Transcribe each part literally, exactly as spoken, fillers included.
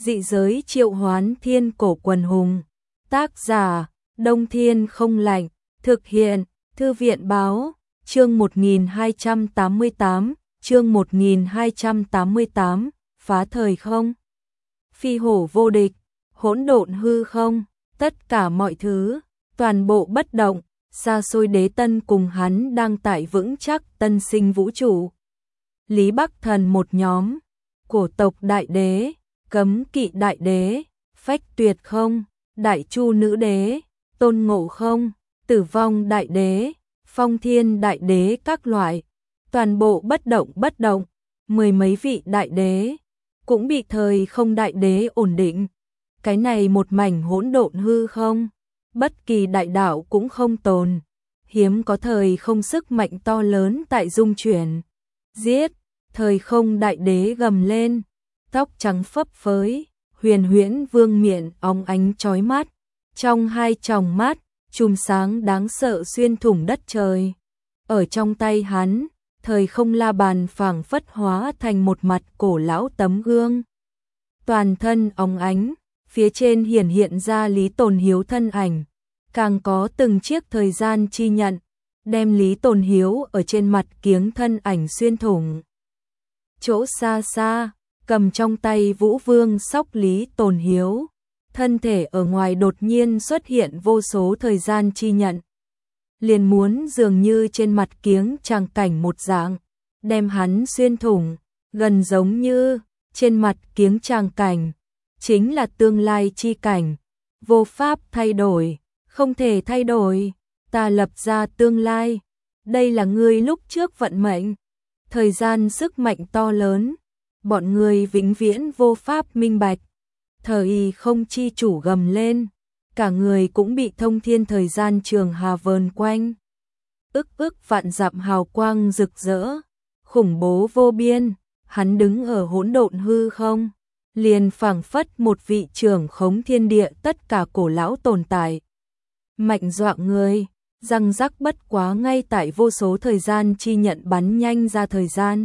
Dị giới triệu hoán thiên cổ quần hùng. Tác giả, Đông Thiên Không Lạnh. Thực hiện, Thư viện Báo. Chương một nghìn hai trăm tám mươi tám, chương một nghìn hai trăm tám mươi tám, phá thời không. Phi hổ vô địch, hỗn độn hư không, tất cả mọi thứ, toàn bộ bất động, xa xôi đế tân cùng hắn đang tại vững chắc tân sinh vũ trụ. Lý Bắc Thần một nhóm, cổ tộc đại đế, cấm kỵ đại đế, phách tuyệt không, đại chu nữ đế, tôn ngộ không, tử vong đại đế, phong thiên đại đế các loại, toàn bộ bất động bất động, mười mấy vị đại đế, cũng bị thời không đại đế ổn định. Cái này một mảnh hỗn độn hư không, bất kỳ đại đạo cũng không tồn, hiếm có thời không sức mạnh to lớn tại dung chuyển. Giết, thời không đại đế gầm lên, tóc trắng phấp phới, huyền huyễn vương miện óng ánh chói mắt, trong hai tròng mắt, chùm sáng đáng sợ xuyên thủng đất trời. Ở trong tay hắn, thời không la bàn phảng phất hóa thành một mặt cổ lão tấm gương. Toàn thân óng ánh, phía trên hiển hiện ra Lý Tồn Hiếu thân ảnh, càng có từng chiếc thời gian chi nhận, đem Lý Tồn Hiếu ở trên mặt kiếng thân ảnh xuyên thủng. Chỗ xa xa, cầm trong tay Vũ Vương sóc Lý Tồn Hiếu, thân thể ở ngoài đột nhiên xuất hiện vô số thời gian chi nhận. Liền muốn dường như trên mặt kiếng tràng cảnh một dạng, đem hắn xuyên thủng, gần giống như trên mặt kiếng tràng cảnh, chính là tương lai chi cảnh, vô pháp thay đổi, không thể thay đổi, ta lập ra tương lai, đây là ngươi lúc trước vận mệnh, thời gian sức mạnh to lớn, bọn ngươi vĩnh viễn vô pháp minh bạch. Thời không chi chủ gầm lên, cả người cũng bị thông thiên thời gian trường hà vờn quanh. Ức ức vạn dặm hào quang rực rỡ, khủng bố vô biên, hắn đứng ở hỗn độn hư không, liền phảng phất một vị trưởng khống thiên địa tất cả cổ lão tồn tại. Mạnh dọa người, răng rắc bất quá ngay tại vô số thời gian chi nhận bắn nhanh ra thời gian.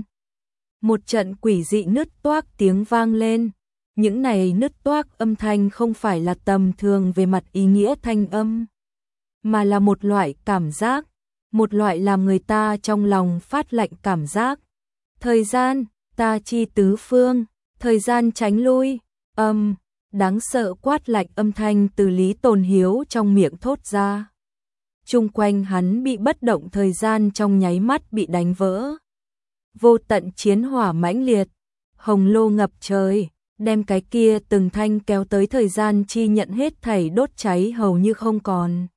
Một trận quỷ dị nứt toác tiếng vang lên. Những này nứt toác âm thanh không phải là tầm thường về mặt ý nghĩa thanh âm, mà là một loại cảm giác, một loại làm người ta trong lòng phát lạnh cảm giác. Thời gian, ta chi tứ phương, thời gian tránh lui, âm, đáng sợ quát lạnh âm thanh từ Lý Tồn Hiếu trong miệng thốt ra. Chung quanh hắn bị bất động thời gian trong nháy mắt bị đánh vỡ. Vô tận chiến hỏa mãnh liệt, hồng lô ngập trời, đem cái kia từng thanh kéo tới thời gian chi nhận hết thảy đốt cháy hầu như không còn.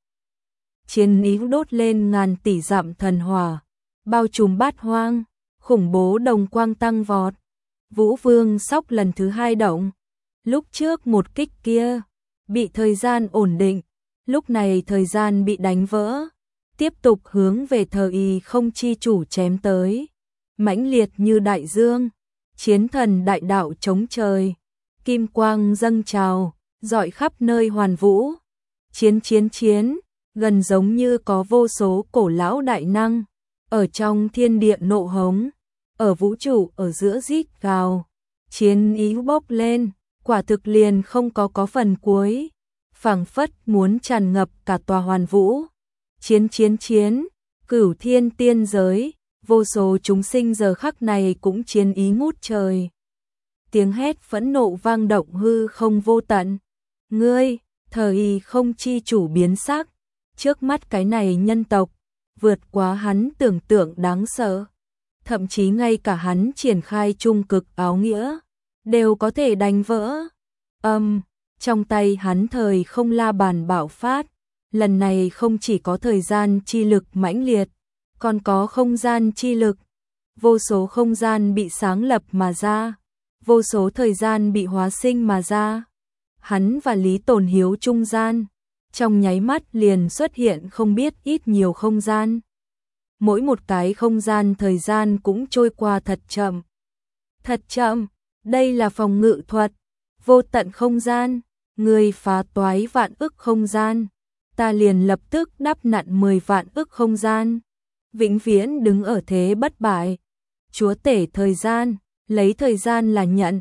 Chiến ý đốt lên ngàn tỷ dặm thần hỏa, bao trùm bát hoang, khủng bố đồng quang tăng vọt. Vũ Vương sóc lần thứ hai động, lúc trước một kích kia, bị thời gian ổn định, lúc này thời gian bị đánh vỡ, tiếp tục hướng về thời không chi chủ chém tới, mãnh liệt như đại dương. Chiến thần đại đạo chống trời, kim quang dâng trào, rọi khắp nơi hoàn vũ. Chiến chiến chiến, gần giống như có vô số cổ lão đại năng, ở trong thiên địa nộ hống, ở vũ trụ ở giữa rít gào. Chiến ý bốc lên, quả thực liền không có có phần cuối, phảng phất muốn tràn ngập cả tòa hoàn vũ. Chiến chiến chiến, cửu thiên tiên giới. Vô số chúng sinh giờ khắc này cũng chiến ý ngút trời. Tiếng hét phẫn nộ vang động hư không vô tận. Ngươi, thời không chi chủ biến sắc. Trước mắt cái này nhân tộc, vượt quá hắn tưởng tượng đáng sợ. Thậm chí ngay cả hắn triển khai trung cực áo nghĩa, đều có thể đánh vỡ. Âm, um, trong tay hắn thời không la bàn bạo phát. Lần này không chỉ có thời gian chi lực mãnh liệt, còn có không gian chi lực, vô số không gian bị sáng lập mà ra, vô số thời gian bị hóa sinh mà ra. Hắn và Lý Tồn Hiếu trung gian, trong nháy mắt liền xuất hiện không biết ít nhiều không gian. Mỗi một cái không gian thời gian cũng trôi qua thật chậm. Thật chậm, đây là phòng ngự thuật, vô tận không gian, người phá toái vạn ức không gian, ta liền lập tức đắp nặn mười vạn ức không gian. Vĩnh viễn đứng ở thế bất bại, chúa tể thời gian, lấy thời gian là nhận,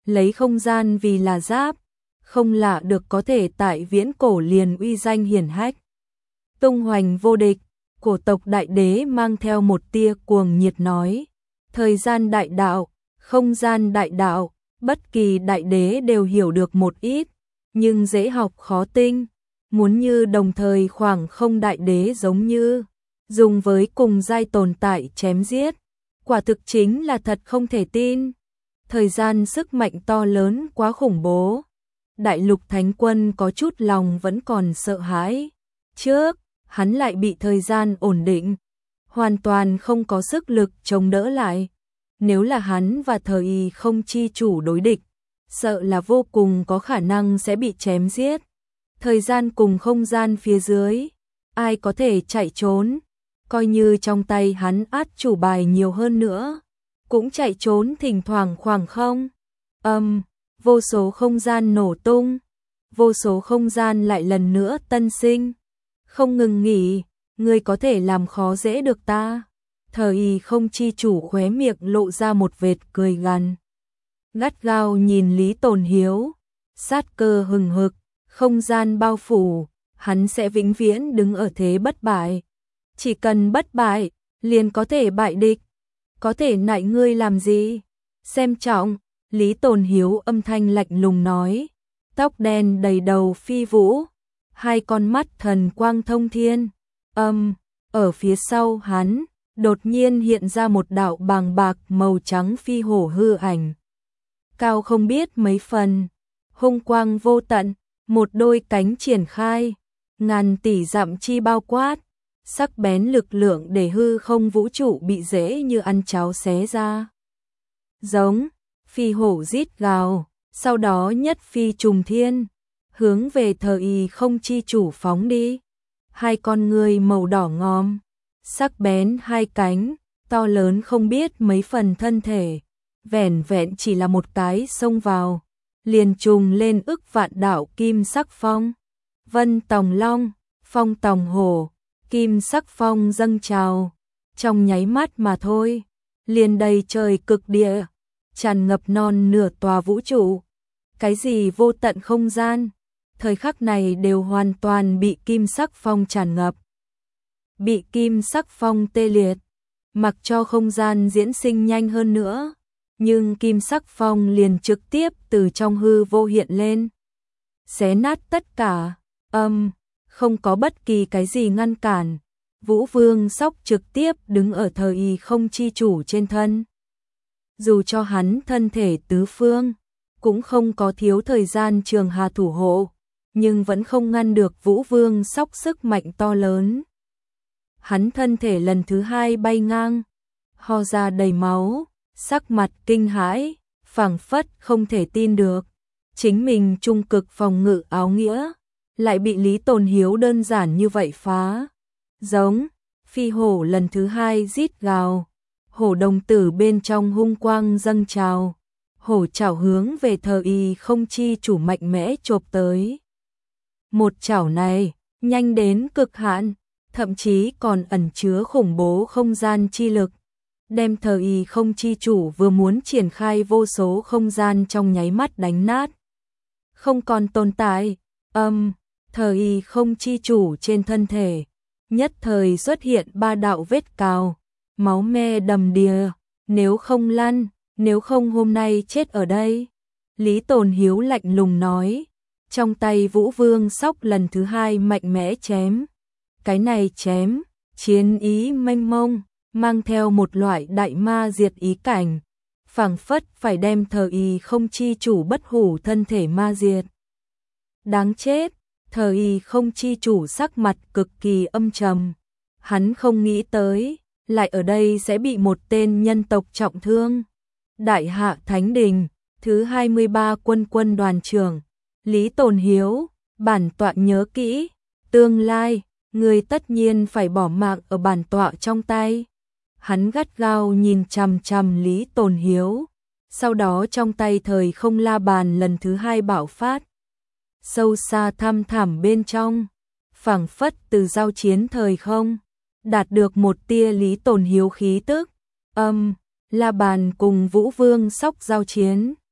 lấy không gian vì là giáp, không lạ được có thể tại viễn cổ liền uy danh hiển hách. Tung hoành vô địch, cổ tộc đại đế mang theo một tia cuồng nhiệt nói, thời gian đại đạo, không gian đại đạo, bất kỳ đại đế đều hiểu được một ít, nhưng dễ học khó tinh, muốn như đồng thời khoảng không đại đế giống như dùng với cùng giai tồn tại chém giết, quả thực chính là thật không thể tin. Thời gian sức mạnh to lớn quá khủng bố. Đại lục thánh quân có chút lòng vẫn còn sợ hãi. Trước, hắn lại bị thời gian ổn định, hoàn toàn không có sức lực chống đỡ lại. Nếu là hắn và thời y không chi chủ đối địch, sợ là vô cùng có khả năng sẽ bị chém giết. Thời gian cùng không gian phía dưới, ai có thể chạy trốn, coi như trong tay hắn át chủ bài nhiều hơn nữa, cũng chạy trốn thỉnh thoảng khoảng không. Âm, um, vô số không gian nổ tung, vô số không gian lại lần nữa tân sinh, không ngừng nghỉ, ngươi có thể làm khó dễ được ta. Thời y không chi chủ khóe miệng lộ ra một vệt cười gằn. Gắt gao nhìn Lý Tồn Hiếu, sát cơ hừng hực, không gian bao phủ, hắn sẽ vĩnh viễn đứng ở thế bất bại. Chỉ cần bất bại, liền có thể bại địch. Có thể nại ngươi làm gì? Xem trọng, Lý Tồn Hiếu âm thanh lạnh lùng nói, tóc đen đầy đầu phi vũ, hai con mắt thần quang thông thiên. Âm, ở phía sau hắn, đột nhiên hiện ra một đạo bàng bạc màu trắng phi hổ hư ảnh. Cao không biết mấy phần, hung quang vô tận, một đôi cánh triển khai, ngàn tỷ dặm chi bao quát, sắc bén lực lượng để hư không vũ trụ bị dễ như ăn cháo xé ra. Giống, phi hổ rít gào, sau đó nhất phi trùng thiên, hướng về thời y không chi chủ phóng đi. Hai con người màu đỏ ngòm, sắc bén hai cánh, to lớn không biết mấy phần thân thể, vẻn vẹn chỉ là một cái xông vào, liền trùng lên ức vạn đạo kim sắc phong. Vân tòng long, phong tòng hổ, kim sắc phong dâng trào, trong nháy mắt mà thôi, liền đầy trời cực địa, tràn ngập non nửa tòa vũ trụ. Cái gì vô tận không gian, thời khắc này đều hoàn toàn bị kim sắc phong tràn ngập. Bị kim sắc phong tê liệt, mặc cho không gian diễn sinh nhanh hơn nữa, nhưng kim sắc phong liền trực tiếp từ trong hư vô hiện lên, xé nát tất cả. Âm, um, không có bất kỳ cái gì ngăn cản, Vũ Vương Sóc trực tiếp đứng ở thời y không chi chủ trên thân. Dù cho hắn thân thể tứ phương, cũng không có thiếu thời gian trường hà thủ hộ, nhưng vẫn không ngăn được Vũ Vương Sóc sức mạnh to lớn. Hắn thân thể lần thứ hai bay ngang, ho ra đầy máu, sắc mặt kinh hãi, phảng phất không thể tin được. Chính mình trung cực phòng ngự áo nghĩa, lại bị Lý Tồn Hiếu đơn giản như vậy phá. Giống, phi hổ lần thứ hai rít gào, hổ đồng tử bên trong hung quang dâng trào, hổ chảo hướng về thời y không chi chủ mạnh mẽ chộp tới. Một chảo này, nhanh đến cực hạn, thậm chí còn ẩn chứa khủng bố không gian chi lực, đem thời y không chi chủ vừa muốn triển khai vô số không gian trong nháy mắt đánh nát. Không còn tồn tại. Âm, um, thời y không chi chủ trên thân thể, nhất thời xuất hiện ba đạo vết cào, máu me đầm đìa, nếu không lăn, nếu không hôm nay chết ở đây. Lý Tồn Hiếu lạnh lùng nói, trong tay Vũ Vương Sóc lần thứ hai mạnh mẽ chém. Cái này chém, chiến ý mênh mông, mang theo một loại đại ma diệt ý cảnh, phảng phất phải đem thời y không chi chủ bất hủ thân thể ma diệt. Đáng chết, thời y không chi chủ sắc mặt cực kỳ âm trầm, hắn không nghĩ tới, lại ở đây sẽ bị một tên nhân tộc trọng thương. Đại Hạ Thánh Đình, thứ hai mươi ba quân quân đoàn trưởng, Lý Tồn Hiếu, bản tọa nhớ kỹ, tương lai, người tất nhiên phải bỏ mạng ở bản tọa trong tay. Hắn gắt gao nhìn chằm chằm Lý Tồn Hiếu, sau đó trong tay thời không la bàn lần thứ hai bạo phát. Sâu xa thăm thẳm bên trong, phảng phất từ giao chiến thời không, đạt được một tia Lý Tồn Hiếu khí tức. Âm, um, la bàn cùng Vũ Vương Sóc giao chiến.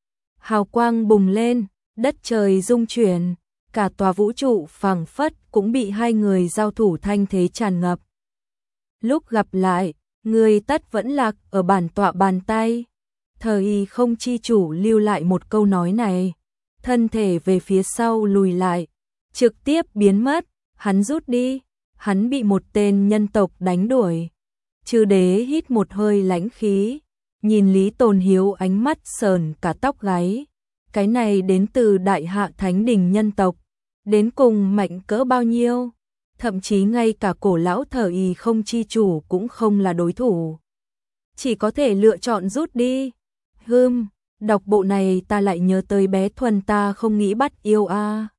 hào quang bùng lên, đất trời rung chuyển, cả tòa vũ trụ phảng phất cũng bị hai người giao thủ thanh thế tràn ngập. Lúc gặp lại, người tất vẫn lạc ở bản tọa bàn tay. Thời không chi chủ lưu lại một câu nói này, thân thể về phía sau lùi lại, trực tiếp biến mất, hắn rút đi, hắn bị một tên nhân tộc đánh đuổi. Chư đế hít một hơi lãnh khí, nhìn Lý Tồn Hiếu ánh mắt sờn cả tóc gáy. Cái này đến từ đại hạ thánh đình nhân tộc, đến cùng mạnh cỡ bao nhiêu? Thậm chí ngay cả cổ lão thời không chi chủ cũng không là đối thủ. Chỉ có thể lựa chọn rút đi. Hừm, đọc bộ này ta lại nhớ tới bé Thuần ta không nghĩ bắt yêu a. À.